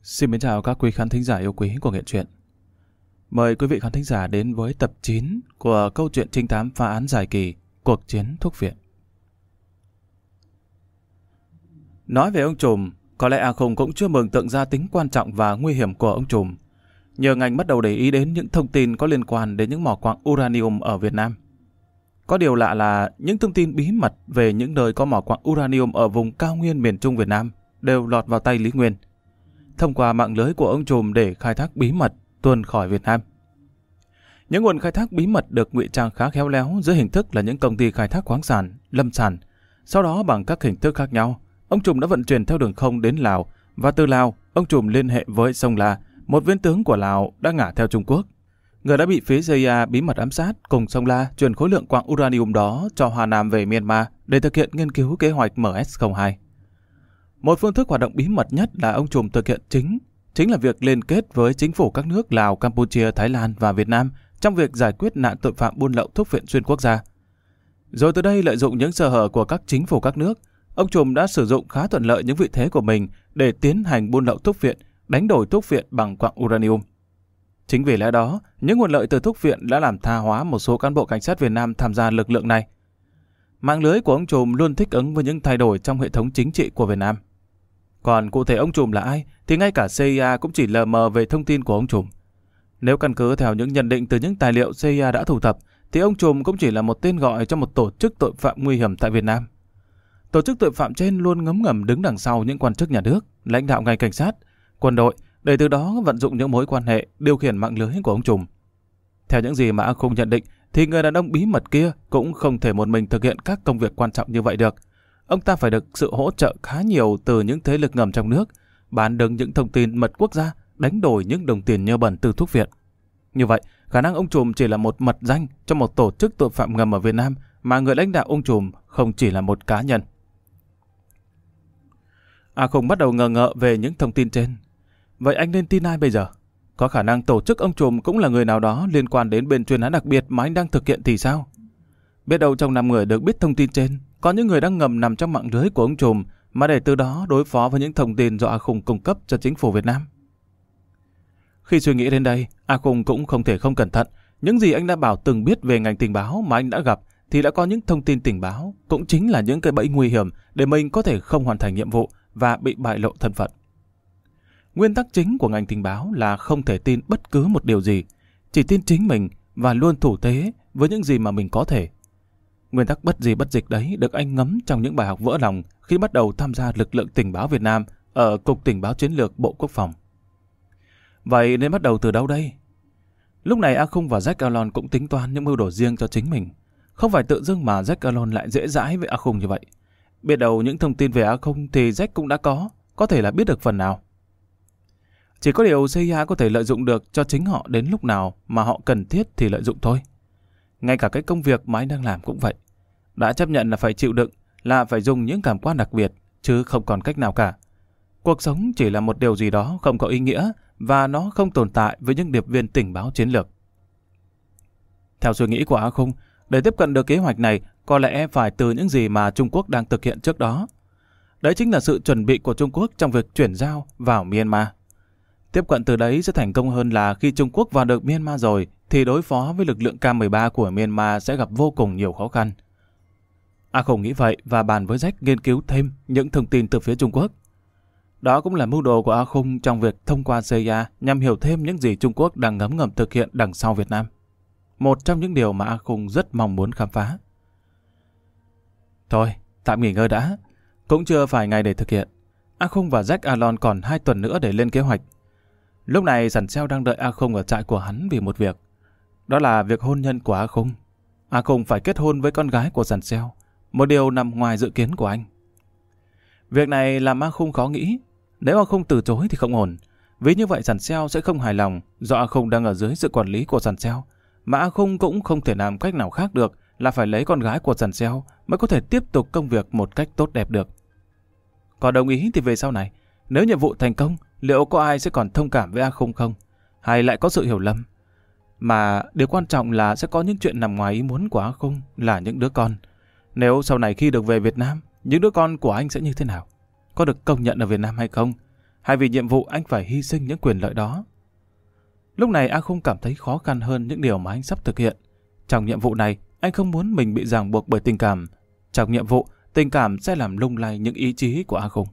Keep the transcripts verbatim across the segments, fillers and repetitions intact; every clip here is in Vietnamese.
Xin mến chào các quý khán thính giả yêu quý của Nghệ Truyện. Mời quý vị khán thính giả đến với tập chín của câu chuyện trinh thám phá án dài kỳ Cuộc chiến thuốc viện. Nói về ông trùm, có lẽ A Khùng cũng chưa mường tượng ra tính quan trọng và nguy hiểm của ông trùm. Nhờ ngành bắt đầu để ý đến những thông tin có liên quan đến những mỏ quặng uranium ở Việt Nam. Có điều lạ là những thông tin bí mật về những nơi có mỏ quặng uranium ở vùng cao nguyên miền Trung Việt Nam đều lọt vào tay Lý Nguyên, thông qua mạng lưới của ông trùm để khai thác bí mật tuôn khỏi Việt Nam. Những nguồn khai thác bí mật được ngụy trang khá khéo léo dưới hình thức là những công ty khai thác khoáng sản, lâm sản. Sau đó bằng các hình thức khác nhau, ông trùm đã vận chuyển theo đường không đến Lào, và từ Lào, ông trùm liên hệ với Sông La, một viên tướng của Lào đã ngả theo Trung Quốc. Người đã bị phía xê i a bí mật ám sát cùng Sông La chuyển khối lượng quặng uranium đó cho Hà Nam về Myanmar để thực hiện nghiên cứu kế hoạch M S không hai. Một phương thức hoạt động bí mật nhất là ông trùm thực hiện chính, chính là việc liên kết với chính phủ các nước Lào, Campuchia, Thái Lan và Việt Nam trong việc giải quyết nạn tội phạm buôn lậu thuốc viện xuyên quốc gia. Rồi từ đây lợi dụng những sơ hở của các chính phủ các nước, ông trùm đã sử dụng khá thuận lợi những vị thế của mình để tiến hành buôn lậu thuốc viện, đánh đổi thuốc viện bằng quặng uranium. Chính vì lẽ đó, những nguồn lợi từ thuốc viện đã làm tha hóa một số cán bộ cảnh sát Việt Nam tham gia lực lượng này. Mạng lưới của ông trùm luôn thích ứng với những thay đổi trong hệ thống chính trị của Việt Nam. Còn cụ thể ông trùm là ai thì ngay cả xê i a cũng chỉ lờ mờ về thông tin của ông trùm. Nếu căn cứ theo những nhận định từ những tài liệu xê i a đã thu thập, thì ông trùm cũng chỉ là một tên gọi cho một tổ chức tội phạm nguy hiểm tại Việt Nam. Tổ chức tội phạm trên luôn ngấm ngầm đứng đằng sau những quan chức nhà nước, lãnh đạo ngành cảnh sát, quân đội, để từ đó vận dụng những mối quan hệ điều khiển mạng lưới của ông trùm. Theo những gì mà A Khung nhận định, thì người đàn ông bí mật kia cũng không thể một mình thực hiện các công việc quan trọng như vậy được. Ông ta phải được sự hỗ trợ khá nhiều từ những thế lực ngầm trong nước, bán đứng những thông tin mật quốc gia, đánh đổi những đồng tiền nhơ bẩn từ thuốc viện. Như vậy, khả năng ông trùm chỉ là một mật danh cho một tổ chức tội phạm ngầm ở Việt Nam, mà người lãnh đạo ông trùm không chỉ là một cá nhân. A Khung bắt đầu ngờ ngợ về những thông tin trên. Vậy anh nên tin ai bây giờ? Có khả năng tổ chức ông trùm cũng là người nào đó liên quan đến bên chuyên án đặc biệt mà anh đang thực hiện thì sao? Biết đâu trong năm người được biết thông tin trên, có những người đang ngầm nằm trong mạng lưới của ông trùm mà để từ đó đối phó với những thông tin do A Khung cung cấp cho chính phủ Việt Nam. Khi suy nghĩ đến đây, A Khung cũng không thể không cẩn thận. Những gì anh đã bảo từng biết về ngành tình báo mà anh đã gặp thì đã có những thông tin tình báo, cũng chính là những cái bẫy nguy hiểm để mình có thể không hoàn thành nhiệm vụ và bị bại lộ thân phận. Nguyên tắc chính của ngành tình báo là không thể tin bất cứ một điều gì, chỉ tin chính mình và luôn thủ thế với những gì mà mình có thể. Nguyên tắc bất gì bất dịch đấy được anh ngấm trong những bài học vỡ lòng khi bắt đầu tham gia lực lượng tình báo Việt Nam ở Cục Tình báo Chiến lược Bộ Quốc phòng. Vậy nên bắt đầu từ đâu đây? Lúc này A Khung và Jack Alon cũng tính toán những mưu đồ riêng cho chính mình. Không phải tự dưng mà Jack Alon lại dễ dãi với A Khung như vậy. Biết đầu những thông tin về A Khung thì Jack cũng đã có, có thể là biết được phần nào. Chỉ có điều xê i a có thể lợi dụng được cho chính họ đến lúc nào mà họ cần thiết thì lợi dụng thôi. Ngay cả cái công việc mà anh đang làm cũng vậy. Đã chấp nhận là phải chịu đựng, là phải dùng những cảm quan đặc biệt, chứ không còn cách nào cả. Cuộc sống chỉ là một điều gì đó không có ý nghĩa và nó không tồn tại với những điệp viên tình báo chiến lược. Theo suy nghĩ của A Khung, để tiếp cận được kế hoạch này có lẽ phải từ những gì mà Trung Quốc đang thực hiện trước đó. Đấy chính là sự chuẩn bị của Trung Quốc trong việc chuyển giao vào Myanmar. Tiếp cận từ đấy sẽ thành công hơn là khi Trung Quốc vào được Myanmar rồi thì đối phó với lực lượng K mười ba của Myanmar sẽ gặp vô cùng nhiều khó khăn. A Khung nghĩ vậy và bàn với Jack nghiên cứu thêm những thông tin từ phía Trung Quốc. Đó cũng là mưu đồ của A Khung trong việc thông qua xê i a nhằm hiểu thêm những gì Trung Quốc đang ngấm ngầm thực hiện đằng sau Việt Nam. Một trong những điều mà A Khung rất mong muốn khám phá. Thôi, tạm nghỉ ngơi đã. Cũng chưa phải ngày để thực hiện. A Khung và Jack Alon còn hai tuần nữa để lên kế hoạch. Lúc này Sẵn Seo đang đợi A Khung ở trại của hắn vì một việc. Đó là việc hôn nhân của A Khung. A Khung phải kết hôn với con gái của Sẵn Seo, một điều nằm ngoài dự kiến của anh. Việc này làm A Khung khó nghĩ. Nếu A Khung từ chối thì không ổn, vì như vậy Sẵn Seo sẽ không hài lòng do A Khung đang ở dưới sự quản lý của Sẵn Seo, mà A Khung cũng không thể làm cách nào khác được là phải lấy con gái của Sẵn Seo mới có thể tiếp tục công việc một cách tốt đẹp được. Còn đồng ý thì về sau này, nếu nhiệm vụ thành công, liệu có ai sẽ còn thông cảm với A Khung không? Hay lại có sự hiểu lầm? Mà điều quan trọng là sẽ có những chuyện nằm ngoài ý muốn của A Khung là những đứa con. Nếu sau này khi được về Việt Nam, những đứa con của anh sẽ như thế nào? Có được công nhận ở Việt Nam hay không? hay vì nhiệm vụ anh phải hy sinh những quyền lợi đó? Lúc này A Khung cảm thấy khó khăn hơn những điều mà anh sắp thực hiện. Trong nhiệm vụ này, anh không muốn mình bị ràng buộc bởi tình cảm. Trong nhiệm vụ, tình cảm sẽ làm lung lay những ý chí của A Khung.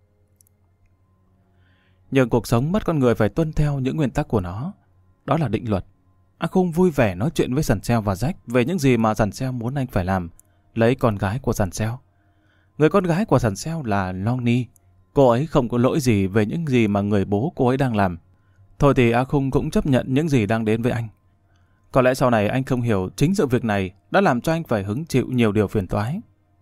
Nhưng cuộc sống bắt con người phải tuân theo những nguyên tắc của nó. Đó là định luật. A Khung vui vẻ nói chuyện với Sần Seo và Jack về những gì mà Sần Seo muốn anh phải làm. Lấy con gái của Sần Seo. Người con gái của Sần Seo là Long Ni. Cô ấy không có lỗi gì về những gì mà người bố cô ấy đang làm. Thôi thì A Khung cũng chấp nhận những gì đang đến với anh. Có lẽ sau này anh không hiểu chính sự việc này đã làm cho anh phải hứng chịu nhiều điều phiền toái.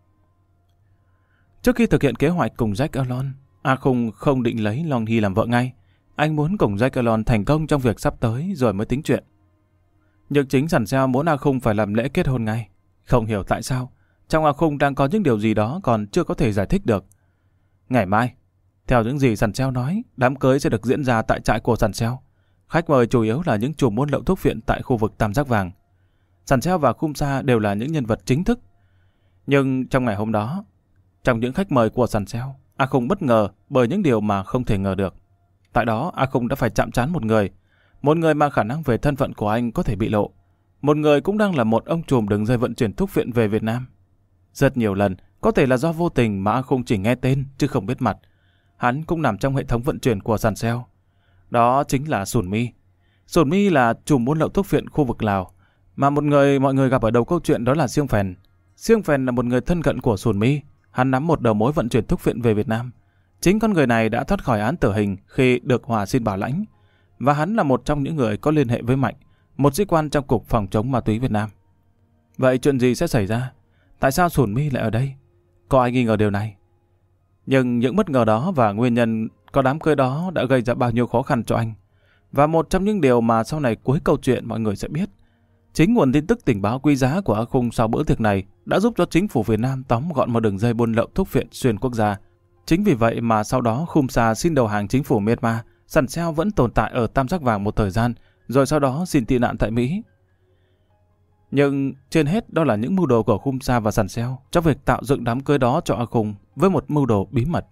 Trước khi thực hiện kế hoạch cùng Jack Erlon, A Khung không định lấy Long Ni làm vợ ngay. Anh muốn cùng Jack Erlon thành công trong việc sắp tới rồi mới tính chuyện. Nhưng chính Sần Seo muốn A Khung phải làm lễ kết hôn ngay. Không hiểu tại sao, trong A Khung đang có những điều gì đó còn chưa có thể giải thích được. Ngày mai, theo những gì Sần Seo nói, đám cưới sẽ được diễn ra tại trại của Sần Seo. Khách mời chủ yếu là những chủ buôn lậu thuốc viện tại khu vực Tam Giác Vàng. Sần Seo và Khum Sa đều là những nhân vật chính thức. Nhưng trong ngày hôm đó, trong những khách mời của Sần Seo, A Khung bất ngờ bởi những điều mà không thể ngờ được. Tại đó, A Khung đã phải chạm trán một người. Một người mà khả năng về thân phận của anh có thể bị lộ. Một người cũng đang là một ông trùm đường dây vận chuyển thuốc viện về Việt Nam. Rất nhiều lần, có thể là do vô tình mà A Khung chỉ nghe tên chứ không biết mặt. Hắn cũng nằm trong hệ thống vận chuyển của Sần Seo. Đó chính là Sùn Mi. Sùn Mi là trùm buôn lậu thuốc viện khu vực Lào. Mà một người mọi người gặp ở đầu câu chuyện đó là Siêng Phèn. Siêng Phèn là một người thân cận của Sùn Mi. Hắn nắm một đầu mối vận chuyển thuốc viện về Việt Nam. Chính con người này đã thoát khỏi án tử hình khi được Hòa xin bảo lãnh. Và hắn là một trong những người có liên hệ với Mạnh, một sĩ quan trong Cục Phòng chống ma túy Việt Nam. Vậy chuyện gì sẽ xảy ra? Tại sao Sùn Mi lại ở đây? Có ai nghi ngờ điều này? Nhưng những bất ngờ đó và nguyên nhân có đám cưới đó đã gây ra bao nhiêu khó khăn cho anh. Và một trong những điều mà sau này cuối câu chuyện mọi người sẽ biết, chính nguồn tin tức tình báo quý giá của A Khung sau bữa tiệc này đã giúp cho chính phủ Việt Nam tóm gọn một đường dây buôn lậu thuốc viện xuyên quốc gia. Chính vì vậy mà sau đó Khum Sa xin đầu hàng chính phủ Myanmar, Sần Seo vẫn tồn tại ở Tam Giác Vàng một thời gian, rồi sau đó xin tị nạn tại Mỹ. Nhưng trên hết đó là những mưu đồ của Khum Sa và Sần Seo trong việc tạo dựng đám cưới đó cho A Khung với một mưu đồ bí mật.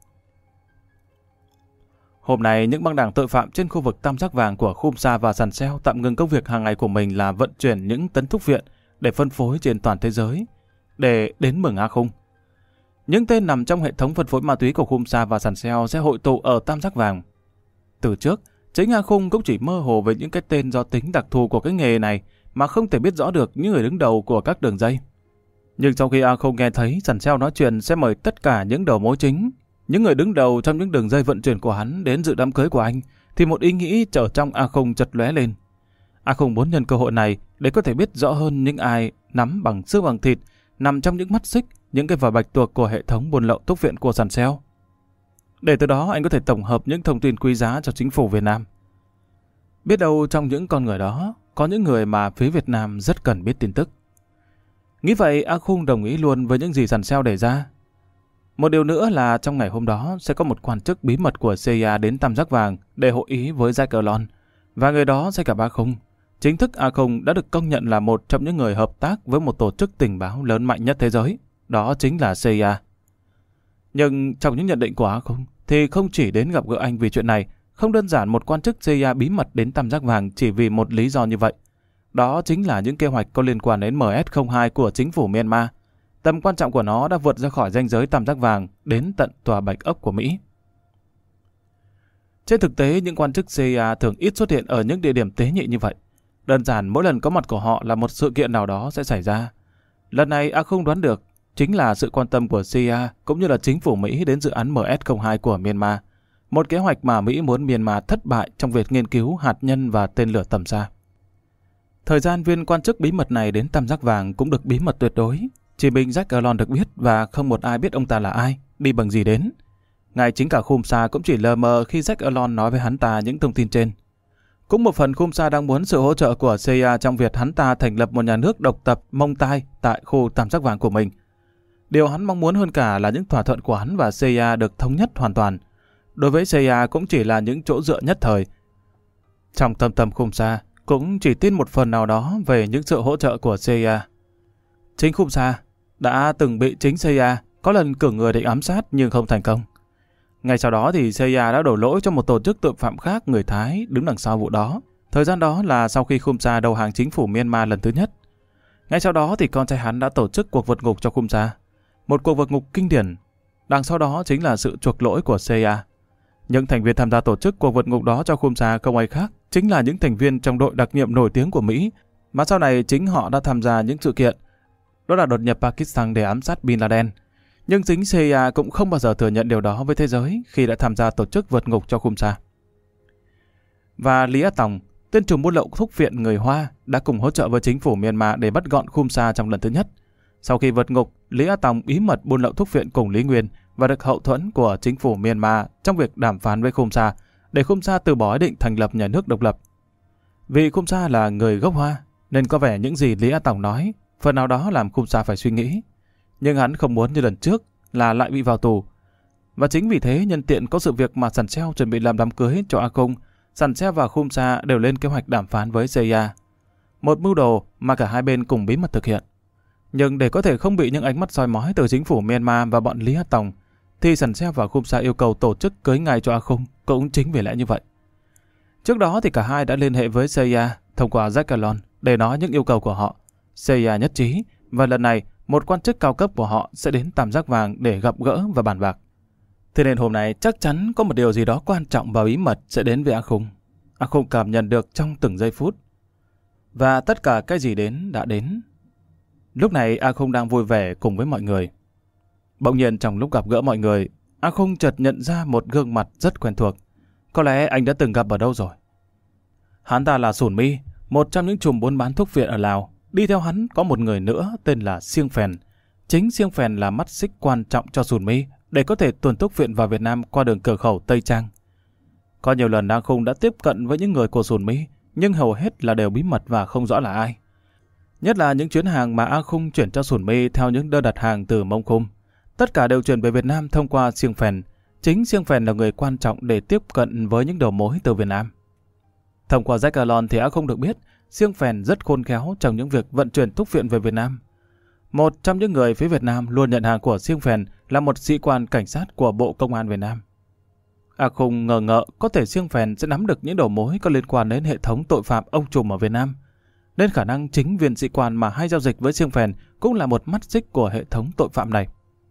Hôm nay, những băng đảng tội phạm trên khu vực Tam Giác Vàng của Khum Sa và Sần Seo tạm ngừng công việc hàng ngày của mình là vận chuyển những tấn thuốc viện để phân phối trên toàn thế giới, để đến mừng A Khung. Những tên nằm trong hệ thống phân phối ma túy của Khum Sa và Sần Seo sẽ hội tụ ở Tam Giác Vàng. Từ trước, chính A Khung cũng chỉ mơ hồ về những cái tên do tính đặc thù của cái nghề này mà không thể biết rõ được những người đứng đầu của các đường dây. Nhưng sau khi A Khung nghe thấy Sần Seo nói chuyện sẽ mời tất cả những đầu mối chính, những người đứng đầu trong những đường dây vận chuyển của hắn đến dự đám cưới của anh, thì một ý nghĩ trở trong A Khung chợt lóe lên. A Khung muốn nhân cơ hội này để có thể biết rõ hơn những ai nắm bằng xương bằng thịt, nằm trong những mắt xích, những cái vỏ bạch tuộc của hệ thống buôn lậu thuốc viện của Sần Seo. Để từ đó anh có thể tổng hợp những thông tin quý giá cho chính phủ Việt Nam. Biết đâu trong những con người đó có những người mà phía Việt Nam rất cần biết tin tức. Nghĩ vậy, A Khung đồng ý luôn với những gì Sần Seo đề ra. Một điều nữa là trong ngày hôm đó sẽ có một quan chức bí mật của xê i a đến Tam Giác Vàng để hội ý với Jack Erlon, và người đó sẽ gặp A Khung. Chính thức A Khung đã được công nhận là một trong những người hợp tác với một tổ chức tình báo lớn mạnh nhất thế giới, đó chính là xê i a. Nhưng trong những nhận định của A Khung thì không chỉ đến gặp gỡ anh vì chuyện này, không đơn giản một quan chức xê i a bí mật đến Tam Giác Vàng chỉ vì một lý do như vậy. Đó chính là những kế hoạch có liên quan đến em ét không hai của chính phủ Myanmar. Tầm quan trọng của nó đã vượt ra khỏi ranh giới Tam Giác Vàng đến tận tòa Bạch Ốc của Mỹ. Trên thực tế, những quan chức xê i a thường ít xuất hiện ở những địa điểm tế nhị như vậy. Đơn giản mỗi lần có mặt của họ là một sự kiện nào đó sẽ xảy ra. Lần này A Khung đoán được chính là sự quan tâm của xê i a cũng như là chính phủ Mỹ đến dự án em ét không hai của Myanmar. Một kế hoạch mà Mỹ muốn Myanmar thất bại trong việc nghiên cứu hạt nhân và tên lửa tầm xa. Thời gian viên quan chức bí mật này đến Tam Giác Vàng cũng được bí mật tuyệt đối. Chỉ mình Jack Erlon được biết và không một ai biết ông ta là ai, đi bằng gì đến. Ngay chính cả Khum Sa cũng chỉ lờ mờ khi Jack Erlon nói với hắn ta những thông tin trên. Cũng một phần Khum Sa đang muốn sự hỗ trợ của xê i a trong việc hắn ta thành lập một nhà nước độc tập Mông Tai tại khu Tam Giác Vàng của mình. Điều hắn mong muốn hơn cả là những thỏa thuận của hắn và xê i a được thống nhất hoàn toàn. Đối với xê i a cũng chỉ là những chỗ dựa nhất thời. Trong tâm tâm Khum Sa cũng chỉ tin một phần nào đó về những sự hỗ trợ của xê i a. Chính Khum Sa đã từng bị chính xê i a có lần cử người định ám sát nhưng không thành công. Ngay sau đó thì xê i a đã đổ lỗi cho một tổ chức tội phạm khác người Thái đứng đằng sau vụ đó. Thời gian đó là sau khi Khumsa đầu hàng chính phủ Myanmar lần thứ nhất. Ngay sau đó thì con trai hắn đã tổ chức cuộc vượt ngục cho Khumsa. Một cuộc vượt ngục kinh điển. Đằng sau đó chính là sự chuộc lỗi của xê i a. Những thành viên tham gia tổ chức cuộc vượt ngục đó cho Khumsa không ai khác, chính là những thành viên trong đội đặc nhiệm nổi tiếng của Mỹ, mà sau này chính họ đã tham gia những sự kiện. Đó là đột nhập Pakistan để ám sát Bin Laden. Nhưng chính xê i a cũng không bao giờ thừa nhận điều đó với thế giới khi đã tham gia tổ chức vượt ngục cho Khumsa. Và Lý Á Tòng, tên trùm buôn lậu thuốc phiện người Hoa, đã cùng hỗ trợ với chính phủ Myanmar để bắt gọn Khumsa trong lần thứ nhất. Sau khi vượt ngục, Lý Á Tòng bí mật buôn lậu thuốc phiện cùng Lý Nguyên và được hậu thuẫn của chính phủ Myanmar trong việc đàm phán với Khumsa để Khumsa từ bỏ ý định thành lập nhà nước độc lập. Vì Khumsa là người gốc Hoa, nên có vẻ những gì Lý Á Tòng nói phần nào đó làm Khumsa phải suy nghĩ. Nhưng hắn không muốn như lần trước là lại bị vào tù. Và chính vì thế, nhân tiện có sự việc mà Sàn Seo chuẩn bị làm đám cưới cho A Khung, Sàn Seo và Khumsa đều lên kế hoạch đàm phán với xê i a. Một mưu đồ mà cả hai bên cùng bí mật thực hiện. Nhưng để có thể không bị những ánh mắt soi mói từ chính phủ Myanmar và bọn Lý Á Tòng, thì Sàn Seo và Khumsa yêu cầu tổ chức cưới ngay cho A Khung, cũng chính vì lẽ như vậy. Trước đó thì cả hai đã liên hệ với xê i a thông qua Jack Calon để nói những yêu cầu của họ. xê i a nhất trí, và lần này một quan chức cao cấp của họ sẽ đến Tam Giác Vàng để gặp gỡ và bàn bạc. Thế nên hôm nay chắc chắn có một điều gì đó quan trọng và bí mật sẽ đến với A Khung. A Khung cảm nhận được trong từng giây phút. Và tất cả cái gì đến đã đến. Lúc này A Khung đang vui vẻ cùng với mọi người. Bỗng nhiên trong lúc gặp gỡ mọi người, A Khung chợt nhận ra một gương mặt rất quen thuộc. Có lẽ anh đã từng gặp ở đâu rồi. Hắn ta là Sùn Mi, một trong những trùm buôn bán thuốc phiện ở Lào. Đi theo hắn có một người nữa tên là Siêng Phèn. Chính Siêng Phèn là mắt xích quan trọng cho Sùn Mi để có thể tuồn thuốc phiện vào Việt Nam qua đường cửa khẩu Tây Trang. Có nhiều lần A Khung đã tiếp cận với những người của Sùn Mi, nhưng hầu hết là đều bí mật và không rõ là ai. Nhất là những chuyến hàng mà A Khung chuyển cho Sùn Mi theo những đơn đặt hàng từ Mông Khum. Tất cả đều chuyển về Việt Nam thông qua Siêng Phèn. Chính Siêng Phèn là người quan trọng để tiếp cận với những đầu mối từ Việt Nam. Thông qua Jack Calon thì A Khung được biết Siêng Phèn rất khôn khéo trong những việc vận chuyển thuốc phiện về Việt Nam. Một trong những người phía Việt Nam luôn nhận hàng của Siêng Phèn là một sĩ quan cảnh sát của Bộ Công an Việt Nam. A Khung ngờ ngợ có thể Siêng Phèn sẽ nắm được những đầu mối có liên quan đến hệ thống tội phạm ông trùm ở Việt Nam. Nên khả năng chính viên sĩ quan mà hay giao dịch với Siêng Phèn cũng là một mắt xích của hệ thống tội phạm này.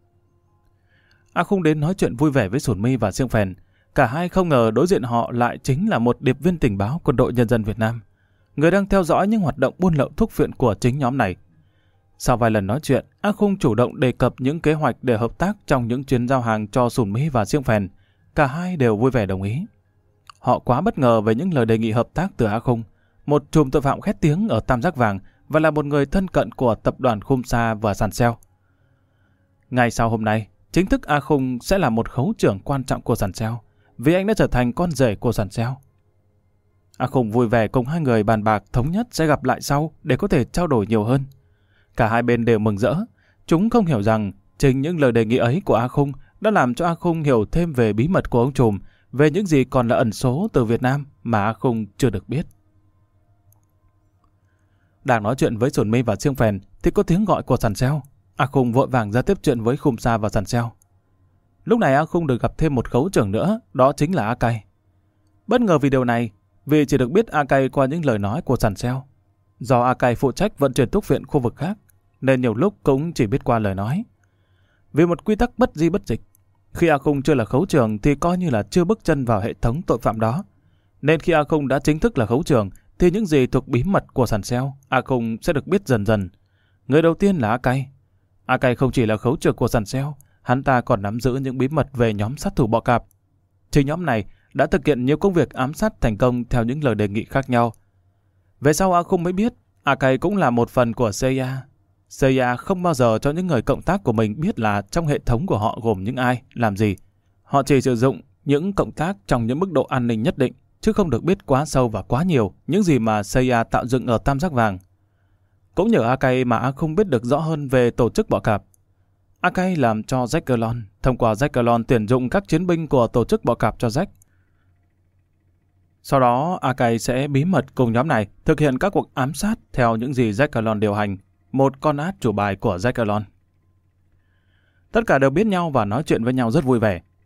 A Khung đến nói chuyện vui vẻ với Sùn Mi và Siêng Phèn. Cả hai không ngờ đối diện họ lại chính là một điệp viên tình báo quân đội nhân dân Việt Nam, người đang theo dõi những hoạt động buôn lậu thuốc phiện của chính nhóm này. Sau vài lần nói chuyện, A Khung chủ động đề cập những kế hoạch để hợp tác trong những chuyến giao hàng cho Sùn Mi và Siêng Phèn. Cả hai đều vui vẻ đồng ý. Họ quá bất ngờ về những lời đề nghị hợp tác từ A Khung, một trùm tội phạm khét tiếng ở Tam Giác Vàng và là một người thân cận của tập đoàn Khumsa và Sàn Seo. Ngay sau hôm nay, chính thức A Khung sẽ là một khấu trưởng quan trọng của Sàn Seo, vì anh đã trở thành con rể của Sàn Seo. A Khung vui vẻ cùng hai người bàn bạc thống nhất sẽ gặp lại sau để có thể trao đổi nhiều hơn. Cả hai bên đều mừng rỡ. Chúng không hiểu rằng chính những lời đề nghị ấy của A Khung đã làm cho A Khung hiểu thêm về bí mật của ông trùm, về những gì còn là ẩn số từ Việt Nam mà A Khung chưa được biết. Đang nói chuyện với Sùn Mi và Siêng Phèn thì có tiếng gọi của Sàn Seo. A Khung vội vàng ra tiếp chuyện với Khumsa và Sàn Seo. Lúc này A Khung được gặp thêm một khấu trưởng nữa, đó chính là A Cay. Bất ngờ vì điều này, vì chỉ được biết A Cay qua những lời nói của Sàn Seo. Do A Cay phụ trách vận chuyển thuốc phiện khu vực khác, nên nhiều lúc cũng chỉ biết qua lời nói. Vì một quy tắc bất di bất dịch, khi A Khung chưa là khấu trưởng thì coi như là chưa bước chân vào hệ thống tội phạm đó. Nên khi A Khung đã chính thức là khấu trưởng thì những gì thuộc bí mật của Sàn Seo, A Khung sẽ được biết dần dần. Người đầu tiên là A Cay. A Cay không chỉ là khấu trưởng của Sàn Seo, hắn ta còn nắm giữ những bí mật về nhóm sát thủ bọ cạp. Chính nhóm này đã thực hiện nhiều công việc ám sát thành công theo những lời đề nghị khác nhau. Về sau A Khung mới biết, A Cay cũng là một phần của xê i a. xê i a không bao giờ cho những người cộng tác của mình biết là trong hệ thống của họ gồm những ai, làm gì. Họ chỉ sử dụng những cộng tác trong những mức độ an ninh nhất định, chứ không được biết quá sâu và quá nhiều những gì mà xê i a tạo dựng ở Tam Giác Vàng. Cũng nhờ A Cay mà A Khung biết được rõ hơn về tổ chức bọ cạp. A Cay làm cho Jack Calon, thông qua Jack Calon tuyển dụng các chiến binh của tổ chức bọ cạp cho Jack. Sau đó, A Cay sẽ bí mật cùng nhóm này thực hiện các cuộc ám sát theo những gì Jack Calon điều hành, một con át chủ bài của Jack Calon. Tất cả đều biết nhau và nói chuyện với nhau rất vui vẻ.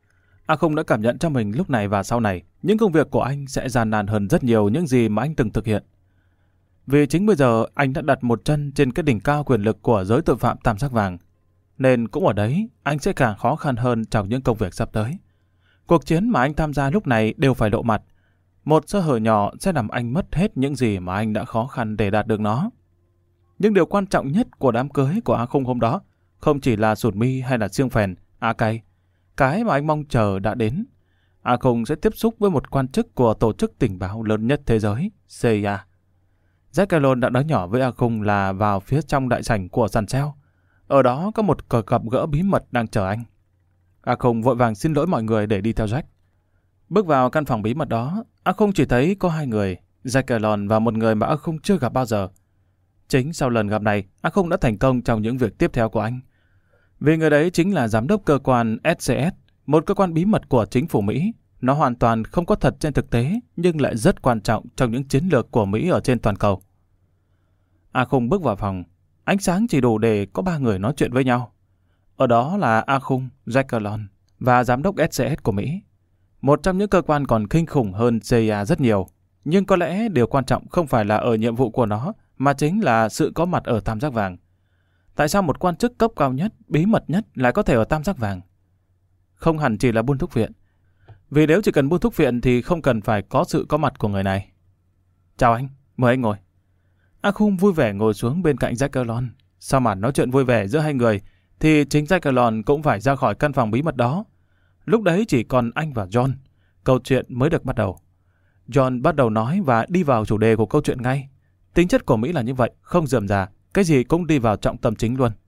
A Không đã cảm nhận cho mình lúc này và sau này, những công việc của anh sẽ gian nan hơn rất nhiều những gì mà anh từng thực hiện. Vì chính bây giờ anh đã đặt một chân trên cái đỉnh cao quyền lực của giới tội phạm tam giác vàng, nên cũng ở đấy anh sẽ càng khó khăn hơn trong những công việc sắp tới. Cuộc chiến mà anh tham gia lúc này đều phải lộ mặt. Một sơ hở nhỏ sẽ làm anh mất hết những gì mà anh đã khó khăn để đạt được nó. Nhưng điều quan trọng nhất của đám cưới của A Không hôm đó không chỉ là sụt mi hay là xiêng phèn, á cay. Cái mà anh mong chờ đã đến. A Không sẽ tiếp xúc với một quan chức của tổ chức tình báo lớn nhất thế giới, C I A. Jack Gallon đã nói nhỏ với A Không là vào phía trong đại sảnh của sàn sale. Ở đó có một cuộc gặp gỡ bí mật đang chờ anh. A Không vội vàng xin lỗi mọi người để đi theo Jack. Bước vào căn phòng bí mật đó, A Không chỉ thấy có hai người, Jack Gallon và một người mà A Không chưa gặp bao giờ. Chính sau lần gặp này, A Không đã thành công trong những việc tiếp theo của anh. Vì người đấy chính là giám đốc cơ quan S C S, một cơ quan bí mật của chính phủ Mỹ. Nó hoàn toàn không có thật trên thực tế, nhưng lại rất quan trọng trong những chiến lược của Mỹ ở trên toàn cầu. A Không bước vào phòng, ánh sáng chỉ đủ để có ba người nói chuyện với nhau. Ở đó là A Không, Jack Gallon và giám đốc S C S của Mỹ. Một trong những cơ quan còn kinh khủng hơn C I A rất nhiều. Nhưng có lẽ điều quan trọng không phải là ở nhiệm vụ của nó, mà chính là sự có mặt ở tam giác vàng. Tại sao một quan chức cấp cao nhất, bí mật nhất lại có thể ở tam giác vàng? Không hẳn chỉ là buôn thuốc viện. Vì nếu chỉ cần buôn thuốc viện thì không cần phải có sự có mặt của người này. Chào anh, mời anh ngồi. A Không vui vẻ ngồi xuống bên cạnh Jack Gallon. Sau màn nói chuyện vui vẻ giữa hai người, thì chính Jack Gallon cũng phải ra khỏi căn phòng bí mật đó. Lúc đấy chỉ còn anh và John. Câu chuyện mới được bắt đầu. John bắt đầu nói và đi vào chủ đề của câu chuyện ngay. Tính chất của Mỹ là như vậy, không rườm rà, cái gì cũng đi vào trọng tâm chính luôn.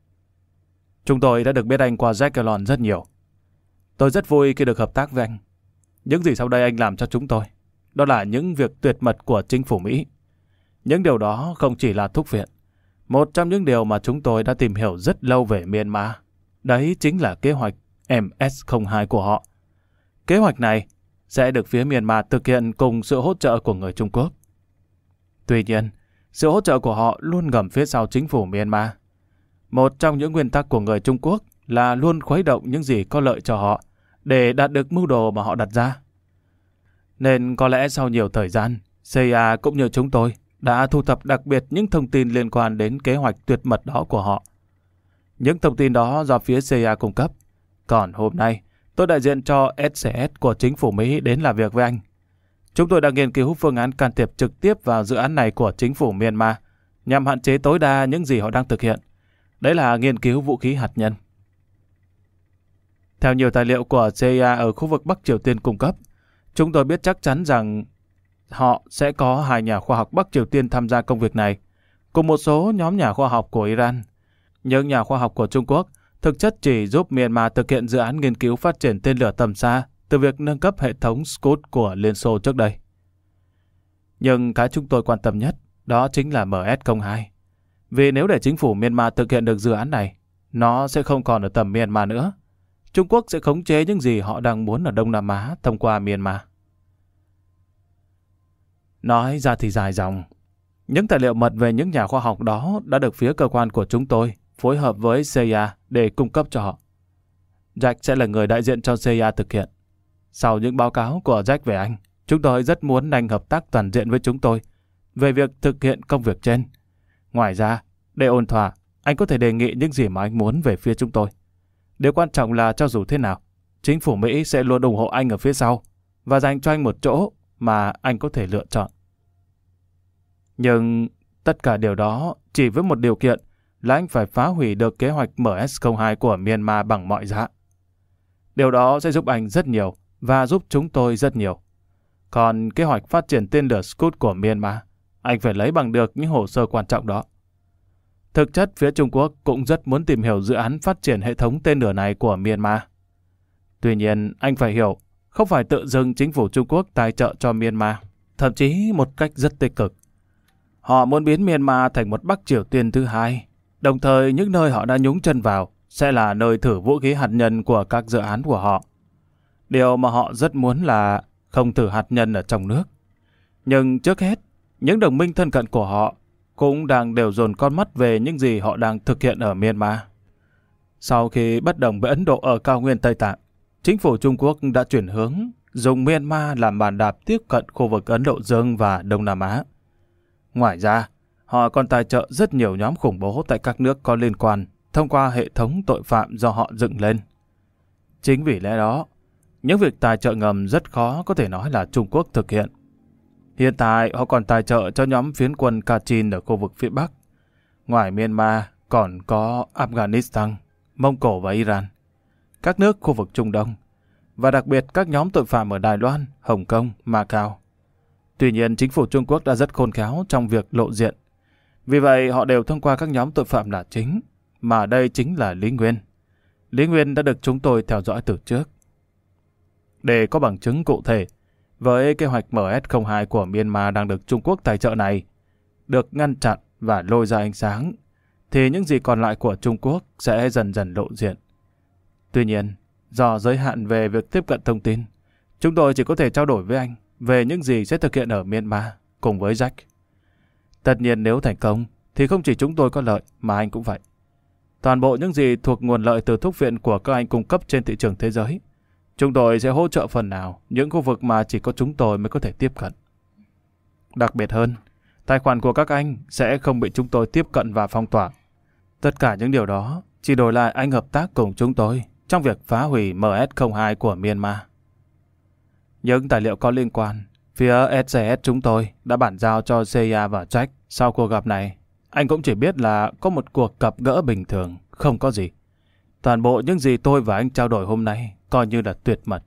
Chúng tôi đã được biết anh qua Jack Gallon rất nhiều. Tôi rất vui khi được hợp tác với anh. Những gì sau đây anh làm cho chúng tôi, đó là những việc tuyệt mật của chính phủ Mỹ. Những điều đó không chỉ là thuốc viện. Một trong những điều mà chúng tôi đã tìm hiểu rất lâu về Myanmar, đấy chính là kế hoạch M S không hai của họ. Kế hoạch này sẽ được phía Myanmar thực hiện cùng sự hỗ trợ của người Trung Quốc. Tuy nhiên, sự hỗ trợ của họ luôn ngầm phía sau chính phủ Myanmar. Một trong những nguyên tắc của người Trung Quốc là luôn khuấy động những gì có lợi cho họ để đạt được mưu đồ mà họ đặt ra. Nên có lẽ sau nhiều thời gian, C I A cũng như chúng tôi đã thu thập đặc biệt những thông tin liên quan đến kế hoạch tuyệt mật đó của họ. Những thông tin đó do phía C I A cung cấp. Còn hôm nay, tôi đại diện cho S C S của chính phủ Mỹ đến làm việc với anh. Chúng tôi đang nghiên cứu phương án can thiệp trực tiếp vào dự án này của chính phủ Myanmar nhằm hạn chế tối đa những gì họ đang thực hiện. Đấy là nghiên cứu vũ khí hạt nhân. Theo nhiều tài liệu của C I A ở khu vực Bắc Triều Tiên cung cấp, chúng tôi biết chắc chắn rằng họ sẽ có hai nhà khoa học Bắc Triều Tiên tham gia công việc này, cùng một số nhóm nhà khoa học của Iran. Những nhà khoa học của Trung Quốc thực chất chỉ giúp Myanmar thực hiện dự án nghiên cứu phát triển tên lửa tầm xa từ việc nâng cấp hệ thống Scud của Liên Xô trước đây. Nhưng cái chúng tôi quan tâm nhất đó chính là M S không hai. Vì nếu để chính phủ Myanmar thực hiện được dự án này, nó sẽ không còn ở tầm Myanmar nữa. Trung Quốc sẽ khống chế những gì họ đang muốn ở Đông Nam Á thông qua Myanmar. Nói ra thì dài dòng. Những tài liệu mật về những nhà khoa học đó đã được phía cơ quan của chúng tôi phối hợp với C I A để cung cấp cho họ. Jack sẽ là người đại diện cho C I A thực hiện. Sau những báo cáo của Jack về anh, chúng tôi rất muốn anh hợp tác toàn diện với chúng tôi về việc thực hiện công việc trên. Ngoài ra, để ổn thỏa, anh có thể đề nghị những gì mà anh muốn về phía chúng tôi. Điều quan trọng là cho dù thế nào, chính phủ Mỹ sẽ luôn ủng hộ anh ở phía sau và dành cho anh một chỗ mà anh có thể lựa chọn. Nhưng tất cả điều đó chỉ với một điều kiện là anh phải phá hủy được kế hoạch M S không hai của Myanmar bằng mọi giá. Điều đó sẽ giúp anh rất nhiều và giúp chúng tôi rất nhiều. Còn kế hoạch phát triển tên lửa Scud của Myanmar, anh phải lấy bằng được những hồ sơ quan trọng đó. Thực chất, phía Trung Quốc cũng rất muốn tìm hiểu dự án phát triển hệ thống tên lửa này của Myanmar. Tuy nhiên, anh phải hiểu, không phải tự dưng chính phủ Trung Quốc tài trợ cho Myanmar, thậm chí một cách rất tích cực. Họ muốn biến Myanmar thành một Bắc Triều Tiên thứ hai, đồng thời những nơi họ đã nhúng chân vào sẽ là nơi thử vũ khí hạt nhân của các dự án của họ. Điều mà họ rất muốn là không thử hạt nhân ở trong nước. Nhưng trước hết, những đồng minh thân cận của họ cũng đang đều dồn con mắt về những gì họ đang thực hiện ở Myanmar. Sau khi bất đồng với Ấn Độ ở cao nguyên Tây Tạng, chính phủ Trung Quốc đã chuyển hướng dùng Myanmar làm bàn đạp tiếp cận khu vực Ấn Độ Dương và Đông Nam Á. Ngoài ra, họ còn tài trợ rất nhiều nhóm khủng bố tại các nước có liên quan thông qua hệ thống tội phạm do họ dựng lên. Chính vì lẽ đó, những việc tài trợ ngầm rất khó có thể nói là Trung Quốc thực hiện. Hiện tại, họ còn tài trợ cho nhóm phiến quân Kachin ở khu vực phía Bắc. Ngoài Myanmar, còn có Afghanistan, Mông Cổ và Iran, các nước khu vực Trung Đông, và đặc biệt các nhóm tội phạm ở Đài Loan, Hồng Kông, Macau. Tuy nhiên, chính phủ Trung Quốc đã rất khôn khéo trong việc lộ diện. Vì vậy, họ đều thông qua các nhóm tội phạm là chính, mà đây chính là Lý Nguyên. Lý Nguyên đã được chúng tôi theo dõi từ trước. Để có bằng chứng cụ thể, với kế hoạch M S không hai của Myanmar đang được Trung Quốc tài trợ này, được ngăn chặn và lôi ra ánh sáng, thì những gì còn lại của Trung Quốc sẽ dần dần lộ diện. Tuy nhiên, do giới hạn về việc tiếp cận thông tin, chúng tôi chỉ có thể trao đổi với anh về những gì sẽ thực hiện ở Myanmar cùng với Jack. Tất nhiên nếu thành công, thì không chỉ chúng tôi có lợi mà anh cũng vậy. Toàn bộ những gì thuộc nguồn lợi từ thuốc viện của các anh cung cấp trên thị trường thế giới, chúng tôi sẽ hỗ trợ phần nào những khu vực mà chỉ có chúng tôi mới có thể tiếp cận. Đặc biệt hơn, tài khoản của các anh sẽ không bị chúng tôi tiếp cận và phong tỏa. Tất cả những điều đó chỉ đổi lại anh hợp tác cùng chúng tôi trong việc phá hủy M S không hai của Myanmar. Những tài liệu có liên quan, phía S C S chúng tôi đã bàn giao cho C I A và Jack. Sau cuộc gặp này, anh cũng chỉ biết là có một cuộc gặp gỡ bình thường, không có gì. Toàn bộ những gì tôi và anh trao đổi hôm nay coi như là tuyệt mật.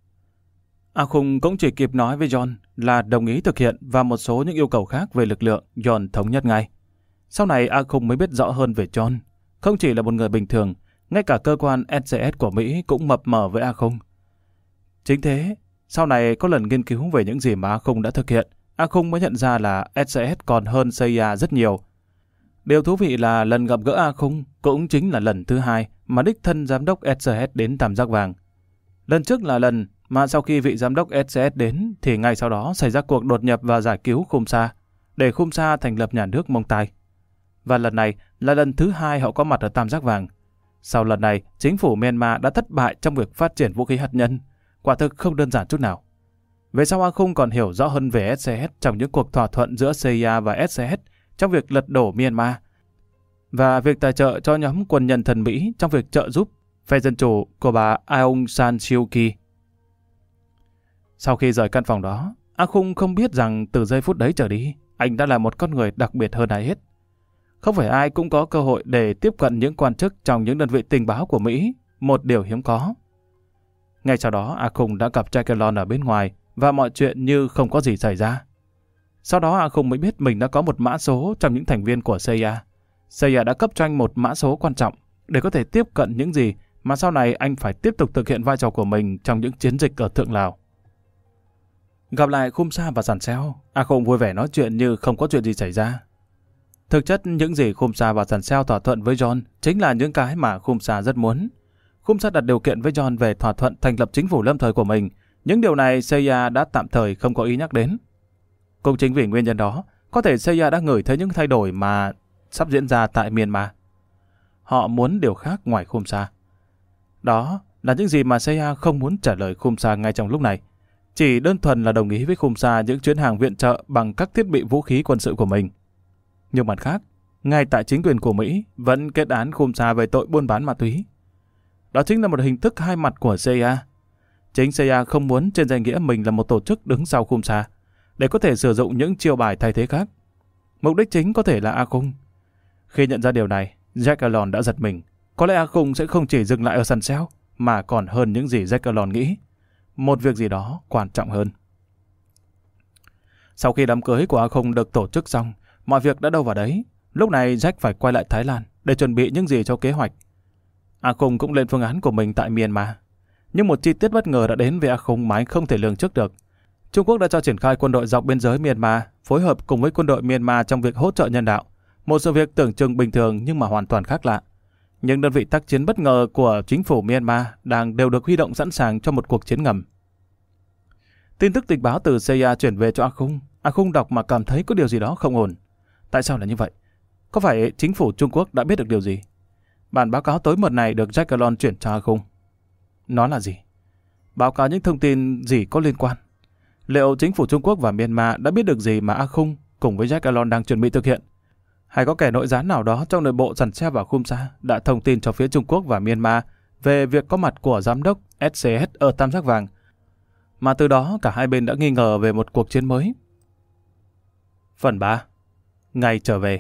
A Khung cũng chỉ kịp nói với John là đồng ý thực hiện và một số những yêu cầu khác về lực lượng. John thống nhất ngay. Sau này A Khung mới biết rõ hơn về John. Không chỉ là một người bình thường, ngay cả cơ quan S C S của Mỹ cũng mập mờ với A Khung. Chính thế, sau này có lần nghiên cứu về những gì mà A Khung đã thực hiện, A Khung mới nhận ra là S C S còn hơn C I A rất nhiều. Điều thú vị là lần gặp gỡ A Khung cũng chính là lần thứ hai mà đích thân giám đốc S C S đến Tam Giác Vàng. Lần trước là lần mà sau khi vị giám đốc S C S đến thì ngay sau đó xảy ra cuộc đột nhập và giải cứu Khum Sa, để Khum Sa thành lập nhà nước Mông Tai. Và lần này là lần thứ hai họ có mặt ở Tam Giác Vàng. Sau lần này, chính phủ Myanmar đã thất bại trong việc phát triển vũ khí hạt nhân, quả thực không đơn giản chút nào. Về sau A Khung còn hiểu rõ hơn về S C S trong những cuộc thỏa thuận giữa C I A và S C S trong việc lật đổ Myanmar, và việc tài trợ cho nhóm quân nhân thân Mỹ trong việc trợ giúp phe dân chủ của bà Aung San Suu Kyi. Sau khi rời căn phòng đó, A Khung không biết rằng từ giây phút đấy trở đi, anh đã là một con người đặc biệt hơn ai hết. Không phải ai cũng có cơ hội để tiếp cận những quan chức trong những đơn vị tình báo của Mỹ, một điều hiếm có. Ngay sau đó, A Khung đã gặp Jacqueline ở bên ngoài và mọi chuyện như không có gì xảy ra. Sau đó A Khung mới biết mình đã có một mã số trong những thành viên của C I A. C I A đã cấp cho anh một mã số quan trọng để có thể tiếp cận những gì mà sau này anh phải tiếp tục thực hiện vai trò của mình trong những chiến dịch ở Thượng Lào. Gặp lại Khum Sa và Sàn Seo, A Khung vui vẻ nói chuyện như không có chuyện gì xảy ra. Thực chất, những gì Khum Sa và Sàn Seo thỏa thuận với John chính là những cái mà Khum Sa rất muốn. Khum Sa đặt điều kiện với John về thỏa thuận thành lập chính phủ lâm thời của mình. Những điều này C I A đã tạm thời không có ý nhắc đến. Cũng chính vì nguyên nhân đó, có thể C I A đã ngửi thấy những thay đổi mà sắp diễn ra tại Myanmar. Họ muốn điều khác ngoài Khum Sa. Đó là những gì mà C I A không muốn trả lời Khum Sa ngay trong lúc này. Chỉ đơn thuần là đồng ý với Khum Sa những chuyến hàng viện trợ bằng các thiết bị vũ khí quân sự của mình. Nhưng mặt khác, ngay tại chính quyền của Mỹ vẫn kết án Khum Sa về tội buôn bán ma túy. Đó chính là một hình thức hai mặt của C I A. Chính C I A không muốn trên danh nghĩa mình là một tổ chức đứng sau Khum Sa, để có thể sử dụng những chiêu bài thay thế khác. Mục đích chính có thể là A Khung. Khi nhận ra điều này, Jacqueline đã giật mình. Có lẽ A Khung sẽ không chỉ dừng lại ở Sàn Seo, mà còn hơn những gì Jacqueline nghĩ. Một việc gì đó quan trọng hơn. Sau khi đám cưới của A Khung được tổ chức xong, mọi việc đã đâu vào đấy. Lúc này Jack phải quay lại Thái Lan để chuẩn bị những gì cho kế hoạch. A Khung cũng lên phương án của mình tại Myanmar. Nhưng một chi tiết bất ngờ đã đến với A Khung mà anh không thể lường trước được. Trung Quốc đã cho triển khai quân đội dọc biên giới Myanmar, phối hợp cùng với quân đội Myanmar trong việc hỗ trợ nhân đạo. Một sự việc tưởng chừng bình thường nhưng mà hoàn toàn khác lạ. Những đơn vị tác chiến bất ngờ của chính phủ Myanmar đang đều được huy động sẵn sàng cho một cuộc chiến ngầm. Tin tức tình báo từ C I A chuyển về cho A Khung. A Khung đọc mà cảm thấy có điều gì đó không ổn. Tại sao là như vậy? Có phải chính phủ Trung Quốc đã biết được điều gì? Bản báo cáo tối mật này được Jacqueline chuyển cho A Khung. Nó là gì? báo cáo những thông tin gì có liên quan. Liệu chính phủ Trung Quốc và Myanmar đã biết được gì mà A Khung cùng với Jack Alon đang chuẩn bị thực hiện? Hay có kẻ nội gián nào đó trong nội bộ Sẵn Seo và Khumsa đã thông tin cho phía Trung Quốc và Myanmar về việc có mặt của giám đốc ét xê ét ở Tam Giác Vàng, mà từ đó cả hai bên đã nghi ngờ về một cuộc chiến mới? Phần ba. Ngày trở về.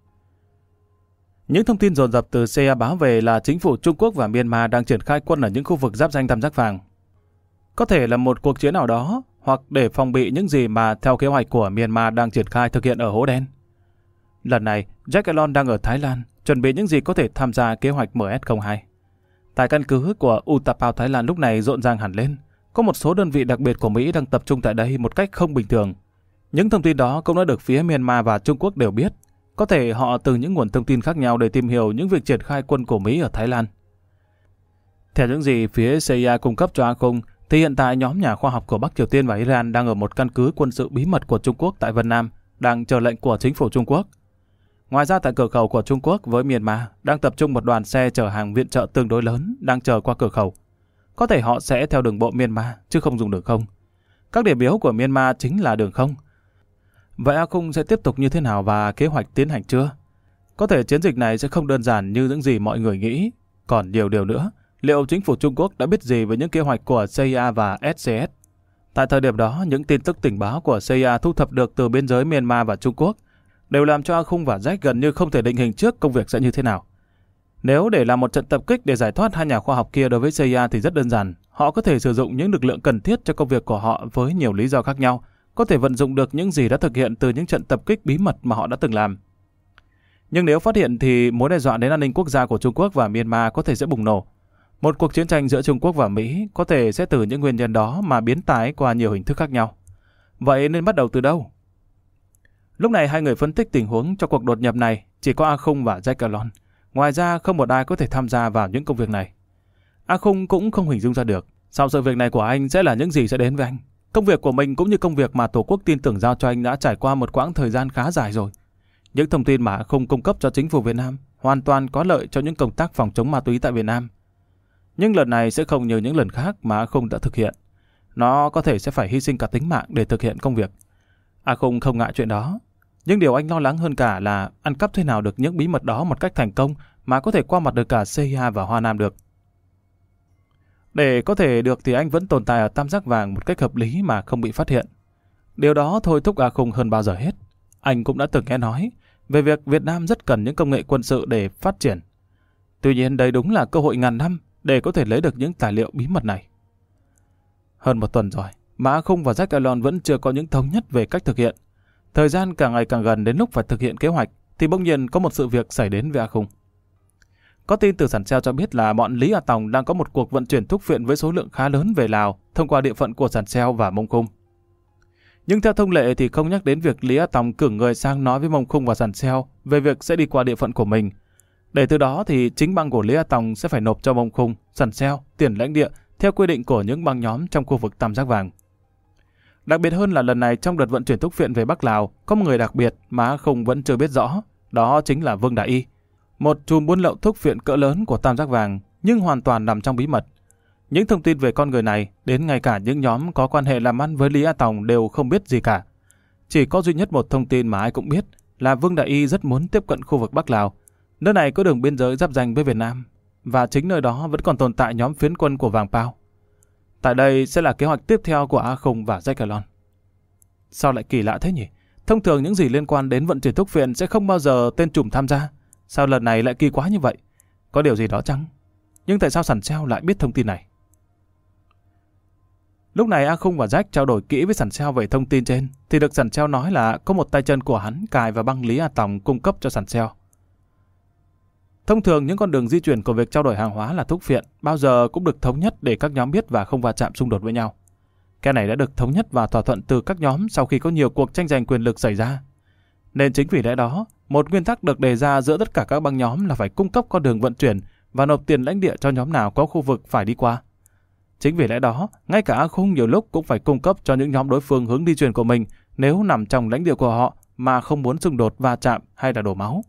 Những thông tin dồn dập từ xê i a báo về là chính phủ Trung Quốc và Myanmar đang triển khai quân ở những khu vực giáp ranh Tam Giác Vàng. Có thể là một cuộc chiến nào đó, hoặc để phòng bị những gì mà theo kế hoạch của Myanmar đang triển khai thực hiện ở Hố Đen. Lần này, Jack Alon đang ở Thái Lan, chuẩn bị những gì có thể tham gia kế hoạch em ét không hai. Tại căn cứ của Utapao Thái Lan lúc này rộn ràng hẳn lên. Có một số đơn vị đặc biệt của Mỹ đang tập trung tại đây một cách không bình thường. Những thông tin đó cũng đã được phía Myanmar và Trung Quốc đều biết. Có thể họ từ những nguồn thông tin khác nhau để tìm hiểu những việc triển khai quân của Mỹ ở Thái Lan. Theo những gì phía xê i a cung cấp cho A Khung, thì hiện tại nhóm nhà khoa học của Bắc Triều Tiên và Iran đang ở một căn cứ quân sự bí mật của Trung Quốc tại Vân Nam, đang chờ lệnh của chính phủ Trung Quốc. Ngoài ra tại cửa khẩu của Trung Quốc với Myanmar đang tập trung một đoàn xe chở hàng viện trợ tương đối lớn đang chờ qua cửa khẩu. Có thể họ sẽ theo đường bộ Myanmar chứ không dùng đường không. Các điểm yếu của Myanmar chính là đường không. Vậy A Khung sẽ tiếp tục như thế nào và kế hoạch tiến hành chưa? Có thể chiến dịch này sẽ không đơn giản như những gì mọi người nghĩ. Còn nhiều điều nữa, liệu chính phủ Trung Quốc đã biết gì về những kế hoạch của xê i a và ét xê ét? Tại thời điểm đó, những tin tức tình báo của xê i a thu thập được từ biên giới Myanmar và Trung Quốc đều làm cho A Khung và Jack gần như không thể định hình trước công việc sẽ như thế nào. Nếu để làm một trận tập kích để giải thoát hai nhà khoa học kia đối với xê i a thì rất đơn giản. Họ có thể sử dụng những lực lượng cần thiết cho công việc của họ với nhiều lý do khác nhau, có thể vận dụng được những gì đã thực hiện từ những trận tập kích bí mật mà họ đã từng làm. Nhưng nếu phát hiện thì mối đe dọa đến an ninh quốc gia của Trung Quốc và Myanmar có thể sẽ bùng nổ. Một cuộc chiến tranh giữa Trung Quốc và Mỹ có thể sẽ từ những nguyên nhân đó mà biến tái qua nhiều hình thức khác nhau. Vậy nên bắt đầu từ đâu? Lúc này hai người phân tích tình huống cho cuộc đột nhập này chỉ có A Khung và Jack Alon. Ngoài ra không một ai có thể tham gia vào những công việc này. A Khung cũng không hình dung ra được sau sự việc này của anh sẽ là những gì sẽ đến với anh. Công việc của mình cũng như công việc mà Tổ quốc tin tưởng giao cho anh đã trải qua một quãng thời gian khá dài rồi. Những thông tin mà A Khung cung cấp cho chính phủ Việt Nam hoàn toàn có lợi cho những công tác phòng chống ma túy tại Việt Nam. Nhưng lần này sẽ không như những lần khác mà A Khung đã thực hiện. Nó có thể sẽ phải hy sinh cả tính mạng để thực hiện công việc. A Khung không ngại chuyện đó. Nhưng điều anh lo lắng hơn cả là ăn cắp thế nào được những bí mật đó một cách thành công mà có thể qua mặt được cả xê i a và Hoa Nam được. Để có thể được thì anh vẫn tồn tại ở Tam Giác Vàng một cách hợp lý mà không bị phát hiện. Điều đó thôi thúc A Khung hơn bao giờ hết. Anh cũng đã từng nghe nói về việc Việt Nam rất cần những công nghệ quân sự để phát triển. Tuy nhiên đây đúng là cơ hội ngàn năm để có thể lấy được những tài liệu bí mật này. Hơn một tuần rồi mà A Khung và Jack Alon vẫn chưa có những thống nhất về cách thực hiện. Thời gian càng ngày càng gần đến lúc phải thực hiện kế hoạch thì bỗng nhiên có một sự việc xảy đến với A Khung. Có tin từ Sẵn Seo cho biết là bọn Lý A Tòng đang có một cuộc vận chuyển thuốc phiện với số lượng khá lớn về Lào thông qua địa phận của Sẵn Seo và Mông Khung. Nhưng theo thông lệ thì không nhắc đến việc Lý A Tòng cử người sang nói với Mông Khung và Sẵn Seo về việc sẽ đi qua địa phận của mình. Để từ đó thì chính băng của Lý A Tòng sẽ phải nộp cho Mông Khung, Sẵn Seo tiền lãnh địa theo quy định của những băng nhóm trong khu vực Tam Giác Vàng. Đặc biệt hơn là lần này trong đợt vận chuyển thuốc phiện về Bắc Lào có một người đặc biệt mà A Khung vẫn chưa biết rõ, đó chính là Vương Đại Y, một chùm buôn lậu thuốc phiện cỡ lớn của Tam Giác Vàng nhưng hoàn toàn nằm trong bí mật. Những thông tin về con người này đến ngay cả những nhóm có quan hệ làm ăn với Lý A Tòng đều không biết gì cả. Chỉ có duy nhất một thông tin mà ai cũng biết là Vương Đại Y rất muốn tiếp cận khu vực Bắc Lào. Nơi này có đường biên giới giáp ranh với Việt Nam và chính nơi đó vẫn còn tồn tại nhóm phiến quân của Vàng Pao. Tại đây sẽ là kế hoạch tiếp theo của A Khung và Jack Alon. Sao lại kỳ lạ thế nhỉ? Thông thường những gì liên quan đến vận chuyển thuốc phiện sẽ không bao giờ tên trùm tham gia. Sao lần này lại kỳ quá như vậy? Có điều gì đó chăng? Nhưng tại sao Sẵn Seo lại biết thông tin này? Lúc này A Khung và Jack trao đổi kỹ với Sẵn Seo về thông tin trên thì được Sẵn Seo nói là có một tay chân của hắn cài vào băng Lý A Tòng cung cấp cho Sẵn Seo. Thông thường những con đường di chuyển của việc trao đổi hàng hóa là thuốc phiện bao giờ cũng được thống nhất để các nhóm biết và không va chạm xung đột với nhau. Cái này đã được thống nhất và thỏa thuận từ các nhóm sau khi có nhiều cuộc tranh giành quyền lực xảy ra. Nên chính vì lẽ đó, một nguyên tắc được đề ra giữa tất cả các băng nhóm là phải cung cấp con đường vận chuyển và nộp tiền lãnh địa cho nhóm nào có khu vực phải đi qua. Chính vì lẽ đó, ngay cả A Khung nhiều lúc cũng phải cung cấp cho những nhóm đối phương hướng đi chuyển của mình nếu nằm trong lãnh địa của họ mà không muốn xung đột va chạm hay là đổ máu.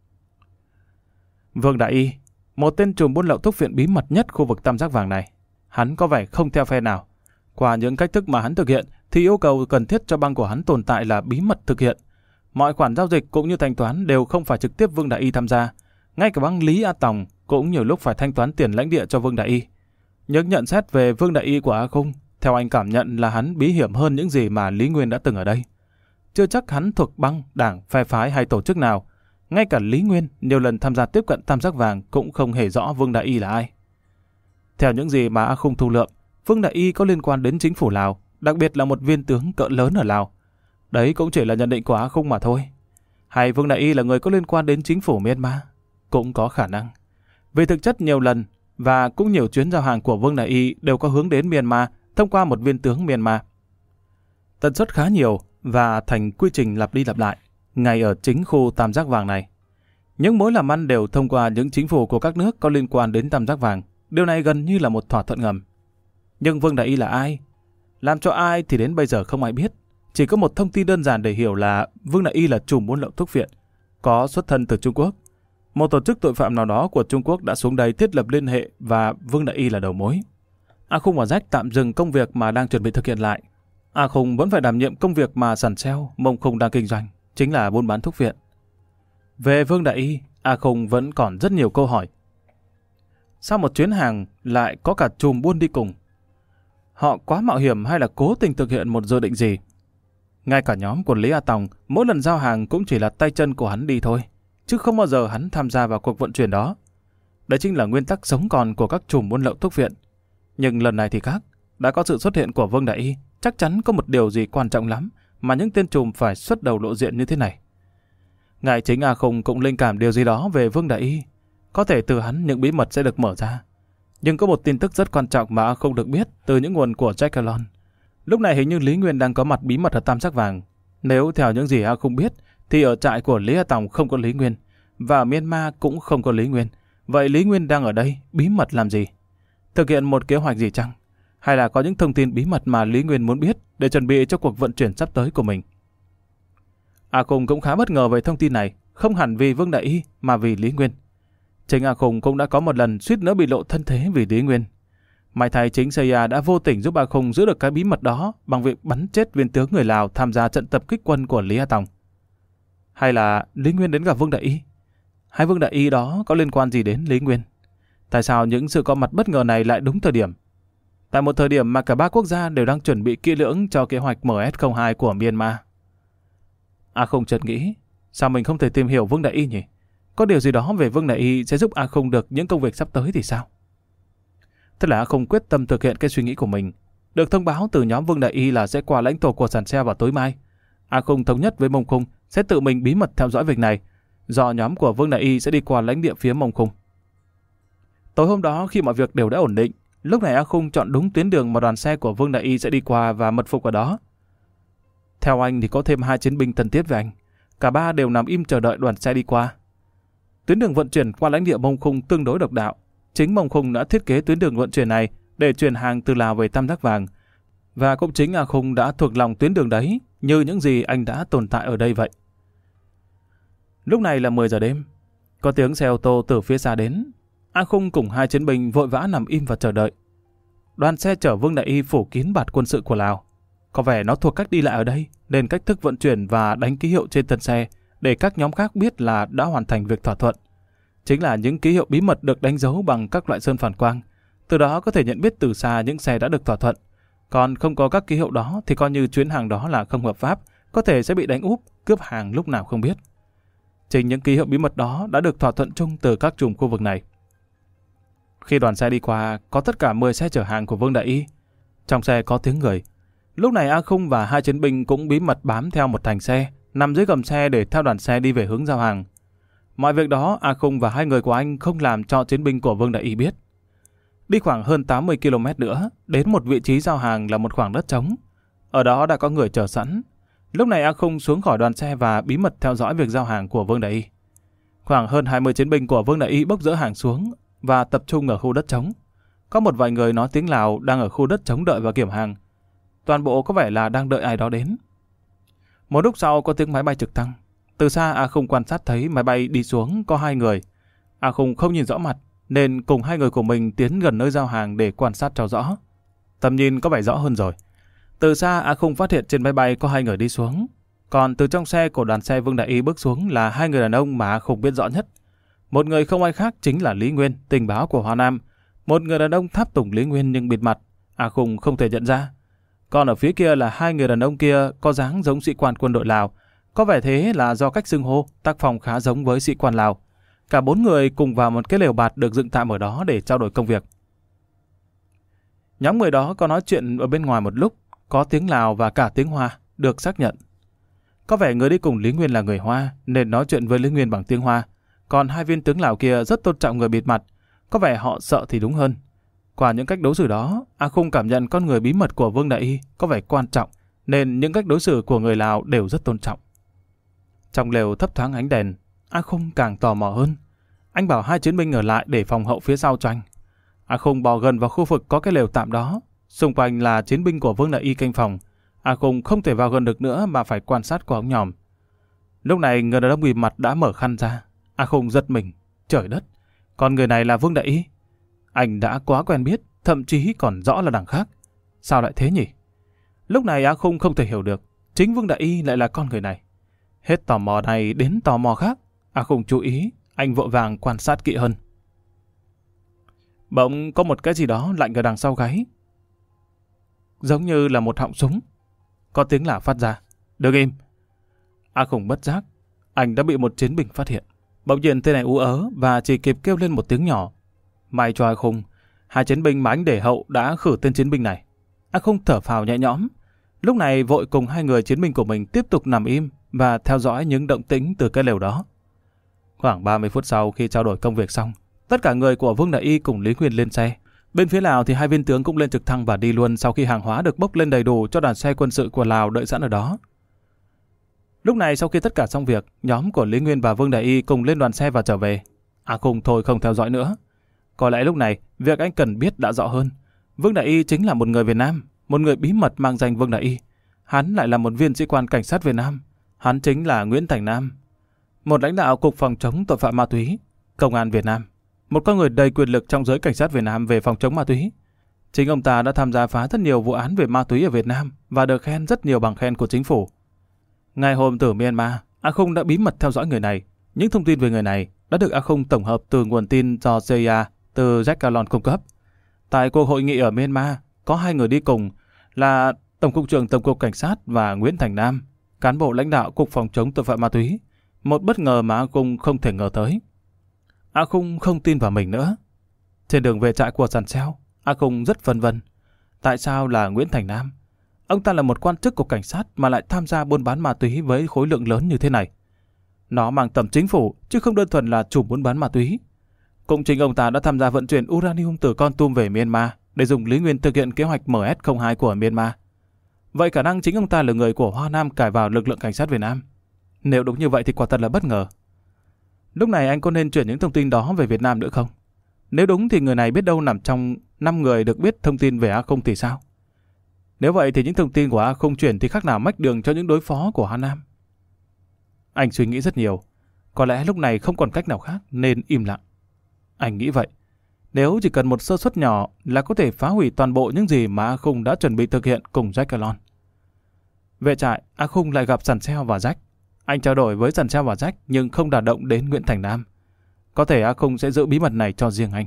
Vương Đại Y, một tên trùm buôn lậu thuốc phiện bí mật nhất khu vực Tam Giác Vàng này. hắn có vẻ không theo phe nào. Qua những cách thức mà hắn thực hiện thì yêu cầu cần thiết cho băng của hắn tồn tại là bí mật thực hiện. Mọi khoản giao dịch cũng như thanh toán đều không phải trực tiếp Vương Đại Y tham gia. Ngay cả băng Lý A Tòng cũng nhiều lúc phải thanh toán tiền lãnh địa cho Vương Đại Y. Những nhận xét về Vương Đại Y của A Khung, theo anh cảm nhận là hắn bí hiểm hơn những gì mà Lý Nguyên đã từng ở đây. Chưa chắc hắn thuộc băng, đảng, phe phái hay tổ chức nào. Ngay cả Lý Nguyên nhiều lần tham gia tiếp cận Tam Giác Vàng cũng không hề rõ Vương Đại Y là ai. Theo những gì mà A Khung thu lượm, Vương Đại Y có liên quan đến chính phủ Lào, đặc biệt là một viên tướng cỡ lớn ở Lào. Đấy cũng chỉ là nhận định của A Khung mà thôi. Hay Vương Đại Y là người có liên quan đến chính phủ Myanmar? Cũng có khả năng. Vì thực chất nhiều lần và cũng nhiều chuyến giao hàng của Vương Đại Y đều có hướng đến Myanmar thông qua một viên tướng Myanmar. Tần suất khá nhiều và thành quy trình lặp đi lặp lại, ngay ở chính khu Tam Giác Vàng này. Những mối làm ăn đều thông qua những chính phủ của các nước có liên quan đến Tam Giác Vàng. Điều này gần như là một thỏa thuận ngầm. Nhưng Vương Đại Y là ai? Làm cho ai thì đến bây giờ không ai biết. Chỉ có một thông tin đơn giản để hiểu là Vương Đại Y là trùm buôn lậu thuốc viện, có xuất thân từ Trung Quốc. Một tổ chức tội phạm nào đó của Trung Quốc đã xuống đây thiết lập liên hệ và Vương Đại Y là đầu mối. A Khung và Rách tạm dừng công việc mà đang chuẩn bị thực hiện lại. A Khung vẫn phải đảm nhiệm công việc mà Sẵn Seo, Mông Khung đang kinh doanh, chính là buôn bán thuốc viện. Về Vương Đại Y, A Khung vẫn còn rất nhiều câu hỏi. Sao một chuyến hàng lại có cả trùm buôn đi cùng? Họ quá mạo hiểm hay là cố tình thực hiện một dự định gì? Ngay cả nhóm của Lý A Tòng, mỗi lần giao hàng cũng chỉ là tay chân của hắn đi thôi, chứ không bao giờ hắn tham gia vào cuộc vận chuyển đó. Đấy chính là nguyên tắc sống còn của các trùm buôn lậu thuốc viện. Nhưng lần này thì khác, đã có sự xuất hiện của Vương Đại Y, chắc chắn có một điều gì quan trọng lắm mà những tên trùm phải xuất đầu lộ diện như thế này. Ngài chính A Khung cũng linh cảm điều gì đó về Vương Đại Y. Có thể từ hắn những bí mật sẽ được mở ra. Nhưng có một tin tức rất quan trọng mà A Khung được biết từ những nguồn của Jack Alon. Lúc này hình như Lý Nguyên đang có mặt bí mật ở Tam Giác Vàng. Nếu theo những gì A Khung biết thì ở trại của Lý A Tòng không có Lý Nguyên và ở Myanmar cũng không có Lý Nguyên. Vậy Lý Nguyên đang ở đây bí mật làm gì? Thực hiện một kế hoạch gì chăng? Hay là có những thông tin bí mật mà Lý Nguyên muốn biết để chuẩn bị cho cuộc vận chuyển sắp tới của mình? A Khung cũng khá bất ngờ về thông tin này, không hẳn vì Vương Đại Y mà vì Lý Nguyên. Chính A Khung cũng đã có một lần suýt nữa bị lộ thân thế vì Lý Nguyên. May thay chính xê i a đã vô tình giúp A Khung giữ được cái bí mật đó bằng việc bắn chết viên tướng người Lào tham gia trận tập kích quân của Lý A Tòng. Hay là Lý Nguyên đến gặp Vương Đại Y? Hay Vương Đại Y đó có liên quan gì đến Lý Nguyên? Tại sao những sự có mặt bất ngờ này lại đúng thời điểm? Tại một thời điểm mà cả ba quốc gia đều đang chuẩn bị kỹ lưỡng cho kế hoạch em ét không hai của Myanmar. A Khung chợt nghĩ, sao mình không thể tìm hiểu Vương Đại Y nhỉ? Có điều gì đó về Vương Đại Y sẽ giúp A Khung được những công việc sắp tới thì sao? Thế là A Khung quyết tâm thực hiện cái suy nghĩ của mình. Được thông báo từ nhóm Vương Đại Y là sẽ qua lãnh thổ của Sẵn Seo vào tối mai. A Khung thống nhất với Mông Khung sẽ tự mình bí mật theo dõi việc này, do nhóm của Vương Đại Y sẽ đi qua lãnh địa phía Mông Khung. Tối hôm đó khi mọi việc đều đã ổn định, lúc này A Khung chọn đúng tuyến đường mà đoàn xe của Vương Đại Y sẽ đi qua và mật phục ở đó. Theo anh thì có thêm hai chiến binh thân thiết với anh. Cả ba đều nằm im chờ đợi đoàn xe đi qua. Tuyến đường vận chuyển qua lãnh địa Mông Khung tương đối độc đạo. Chính Mông Khung đã thiết kế tuyến đường vận chuyển này để chuyển hàng từ Lào về Tam Giác Vàng. Và cũng chính A Khung đã thuộc lòng tuyến đường đấy như những gì anh đã tồn tại ở đây vậy. Lúc này là mười giờ đêm. Có tiếng xe ô tô từ phía xa đến. A Khung cùng hai chiến binh vội vã nằm im và chờ đợi. Đoàn xe chở Vương Đại Y phủ kín bạt quân sự của Lào. Có vẻ nó thuộc cách đi lại ở đây, nên cách thức vận chuyển và đánh ký hiệu trên thân xe để các nhóm khác biết là đã hoàn thành việc thỏa thuận. Chính là những ký hiệu bí mật được đánh dấu bằng các loại sơn phản quang. Từ đó có thể nhận biết từ xa những xe đã được thỏa thuận. Còn không có các ký hiệu đó thì coi như chuyến hàng đó là không hợp pháp, có thể sẽ bị đánh úp, cướp hàng lúc nào không biết. Chính những ký hiệu bí mật đó đã được thỏa thuận chung từ các chùm khu vực này. Khi đoàn xe đi qua, có tất cả mười xe chở hàng của Vương Đại Y. Trong xe có tiếng người. Lúc này A Khung và hai chiến binh cũng bí mật bám theo một thành xe, nằm dưới gầm xe để theo đoàn xe đi về hướng giao hàng. Mọi việc đó A Khung và hai người của anh không làm cho chiến binh của Vương Đại Y biết. Đi khoảng hơn tám mươi ki lô mét nữa, đến một vị trí giao hàng là một khoảng đất trống. Ở đó đã có người chờ sẵn. Lúc này A Khung xuống khỏi đoàn xe và bí mật theo dõi việc giao hàng của Vương Đại Y. Khoảng hơn hai mươi chiến binh của Vương Đại Y bốc dỡ hàng xuống và tập trung ở khu đất trống. Có một vài người nói tiếng Lào đang ở khu đất trống đợi vào kiểm hàng. Toàn bộ có vẻ là đang đợi ai đó đến. Một lúc sau có tiếng máy bay trực thăng. Từ xa A Khung quan sát thấy máy bay đi xuống có hai người. A Khung không nhìn rõ mặt, nên cùng hai người của mình tiến gần nơi giao hàng để quan sát cho rõ. Tầm nhìn có vẻ rõ hơn rồi. Từ xa A Khung phát hiện trên máy bay có hai người đi xuống. Còn từ trong xe của đoàn xe Vương Đại Y bước xuống là hai người đàn ông mà A Khung biết rõ nhất. Một người không ai khác chính là Lý Nguyên, tình báo của Hoa Nam. Một người đàn ông tháp tùng Lý Nguyên nhưng bịt mặt, A Khung không thể nhận ra. Còn ở phía kia là hai người đàn ông kia có dáng giống sĩ quan quân đội Lào. Có vẻ thế là do cách xưng hô, tác phong khá giống với sĩ quan Lào. Cả bốn người cùng vào một cái lều bạt được dựng tạm ở đó để trao đổi công việc. Nhóm người đó có nói chuyện ở bên ngoài một lúc, có tiếng Lào và cả tiếng Hoa, được xác nhận. Có vẻ người đi cùng Lý Nguyên là người Hoa nên nói chuyện với Lý Nguyên bằng tiếng Hoa. Còn hai viên tướng Lào kia rất tôn trọng người bịt mặt, có vẻ họ sợ thì đúng hơn. Qua những cách đối xử đó, A Khung cảm nhận con người bí mật của Vương Đại Y có vẻ quan trọng, nên những cách đối xử của người Lào đều rất tôn trọng. Trong lều thấp thoáng ánh đèn, A Khung càng tò mò hơn. Anh bảo hai chiến binh ở lại để phòng hậu phía sau cho anh. A Khung bò gần vào khu vực có cái lều tạm đó. Xung quanh là chiến binh của Vương Đại Y canh phòng. A Khung không thể vào gần được nữa mà phải quan sát qua ống nhòm. Lúc này người đàn ông bịt mặt đã mở khăn ra. A Khung giật mình. Trời đất! Còn người này là Vương Đại Y. Anh đã quá quen biết, thậm chí còn rõ là đằng khác. Sao lại thế nhỉ? Lúc này A Khung không thể hiểu được. Chính Vương Đại Y lại là con người này. Hết tò mò này đến tò mò khác. A Khung chú ý, anh vội vàng quan sát kỹ hơn. Bỗng có một cái gì đó lạnh ở đằng sau gáy. Giống như là một họng súng. Có tiếng lạ phát ra. Đừng im! A Khung bất giác. Anh đã bị một chiến binh phát hiện. Bỗng nhiên tên này ú ớ và chỉ kịp kêu lên một tiếng nhỏ. May cho A Khung, hai chiến binh mà anh để hậu đã khử tên chiến binh này. A Khung thở phào nhẹ nhõm. Lúc này vội cùng hai người chiến binh của mình tiếp tục nằm im và theo dõi những động tĩnh từ cái lều đó. Khoảng ba mươi phút sau khi trao đổi công việc xong, tất cả người của Vương Đại Y cùng Lý Nguyên lên xe. Bên phía Lào thì hai viên tướng cũng lên trực thăng và đi luôn sau khi hàng hóa được bốc lên đầy đủ cho đoàn xe quân sự của Lào đợi sẵn ở đó. Lúc này sau khi tất cả xong việc, nhóm của Lý Nguyên và Vương Đại Y cùng lên đoàn xe và trở về. A Khung thôi không theo dõi nữa. Có lẽ lúc này, việc anh cần biết đã rõ hơn. Vương Đại Y chính là một người Việt Nam, một người bí mật mang danh Vương Đại Y. Hắn lại là một viên sĩ quan cảnh sát Việt Nam. Hắn chính là Nguyễn Thành Nam, một lãnh đạo Cục Phòng chống tội phạm ma túy, Công an Việt Nam. Một con người đầy quyền lực trong giới cảnh sát Việt Nam về phòng chống ma túy. Chính ông ta đã tham gia phá rất nhiều vụ án về ma túy ở Việt Nam và được khen rất nhiều bằng khen của chính phủ. Ngày hôm từ Myanmar, A Khung đã bí mật theo dõi người này. Những thông tin về người này đã được A Khung tổng hợp từ nguồn tin do xê i a từ Jack Gallon cung cấp. Tại cuộc hội nghị ở Myanmar, có hai người đi cùng là Tổng cục trưởng Tổng cục Cảnh sát và Nguyễn Thành Nam, cán bộ lãnh đạo Cục Phòng chống tội phạm ma túy. Một bất ngờ mà A Khung không thể ngờ tới. A Khung không tin vào mình nữa. Trên đường về trại của Sàn Xeo, A Khung rất phân vân. Tại sao là Nguyễn Thành Nam? Ông ta là một quan chức của cảnh sát mà lại tham gia buôn bán ma túy với khối lượng lớn như thế này. Nó mang tầm chính phủ, chứ không đơn thuần là chủ buôn bán ma túy. Cũng chính ông ta đã tham gia vận chuyển uranium từ Kon Tum về Myanmar để dùng Lý Nguyên thực hiện kế hoạch M S không hai của Myanmar. Vậy khả năng chính ông ta là người của Hoa Nam cải vào lực lượng cảnh sát Việt Nam. Nếu đúng như vậy thì quả thật là bất ngờ. Lúc này anh có nên chuyển những thông tin đó về Việt Nam nữa không? Nếu đúng thì người này biết đâu nằm trong năm người được biết thông tin về A Khung thì sao? Nếu vậy thì những thông tin của A Khung chuyển thì khác nào mách đường cho những đối phó của Hoa Nam. Anh suy nghĩ rất nhiều. Có lẽ lúc này không còn cách nào khác nên im lặng. Anh nghĩ vậy. Nếu chỉ cần một sơ suất nhỏ là có thể phá hủy toàn bộ những gì mà A Khung đã chuẩn bị thực hiện cùng Jack Gallon. Về trại, A Khung lại gặp Sàn Xeo và Jack. Anh trao đổi với Sàn Xeo và Jack nhưng không đả động đến Nguyễn Thành Nam. Có thể A Khung sẽ giữ bí mật này cho riêng anh.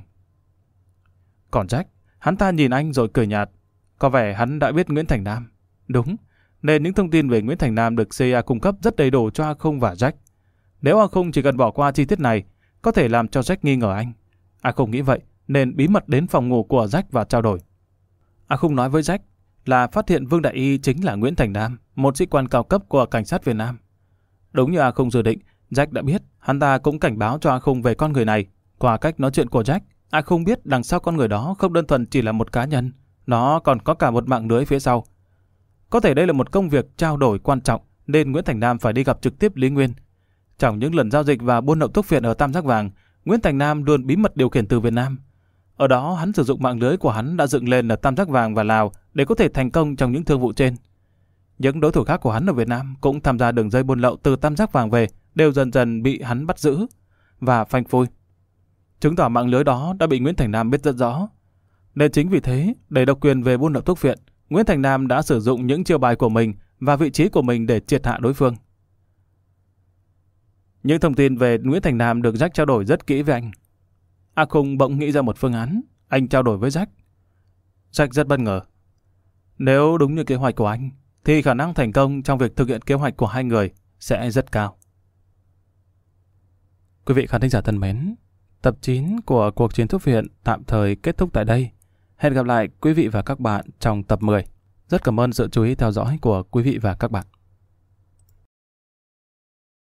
Còn Jack, hắn ta nhìn anh rồi cười nhạt. Có vẻ hắn đã biết Nguyễn Thành Nam. Đúng, nên những thông tin về Nguyễn Thành Nam được xê i a cung cấp rất đầy đủ cho A Khung và Jack. Nếu A Khung chỉ cần bỏ qua chi tiết này, có thể làm cho Jack nghi ngờ anh. A Khung nghĩ vậy nên bí mật đến phòng ngủ của Jack và trao đổi. A Khung nói với Jack là phát hiện Vương Đại Y chính là Nguyễn Thành Nam, một sĩ quan cao cấp của cảnh sát Việt Nam. Đúng như A Khung dự định, Jack đã biết, hắn ta cũng cảnh báo cho A Khung về con người này. Qua cách nói chuyện của Jack, A Khung biết đằng sau con người đó không đơn thuần chỉ là một cá nhân, nó còn có cả một mạng lưới phía sau. Có thể đây là một công việc trao đổi quan trọng nên Nguyễn Thành Nam phải đi gặp trực tiếp Lý Nguyên. Trong những lần giao dịch và buôn lậu thuốc phiện ở Tam Giác Vàng, Nguyễn Thành Nam luôn bí mật điều khiển từ Việt Nam. Ở đó hắn sử dụng mạng lưới của hắn đã dựng lên ở Tam Giác Vàng và Lào để có thể thành công trong những thương vụ trên. Những đối thủ khác của hắn ở Việt Nam cũng tham gia đường dây buôn lậu từ Tam Giác Vàng về, đều dần dần bị hắn bắt giữ và phanh phui. chứng tỏ mạng lưới đó đã bị Nguyễn Thành Nam biết rất rõ. Nên chính vì thế, để độc quyền về buôn lậu thuốc viện, Nguyễn Thành Nam đã sử dụng những chiêu bài của mình và vị trí của mình để triệt hạ đối phương. Những thông tin về Nguyễn Thành Nam được Jack trao đổi rất kỹ với anh. A Khung bỗng nghĩ ra một phương án, anh trao đổi với Jack. Jack rất bất ngờ. Nếu đúng như kế hoạch của anh, thì khả năng thành công trong việc thực hiện kế hoạch của hai người sẽ rất cao. Quý vị khán thính giả thân mến, tập chín của Cuộc chiến thuốc viện tạm thời kết thúc tại đây. Hẹn gặp lại quý vị và các bạn trong tập mười. Rất cảm ơn sự chú ý theo dõi của quý vị và các bạn.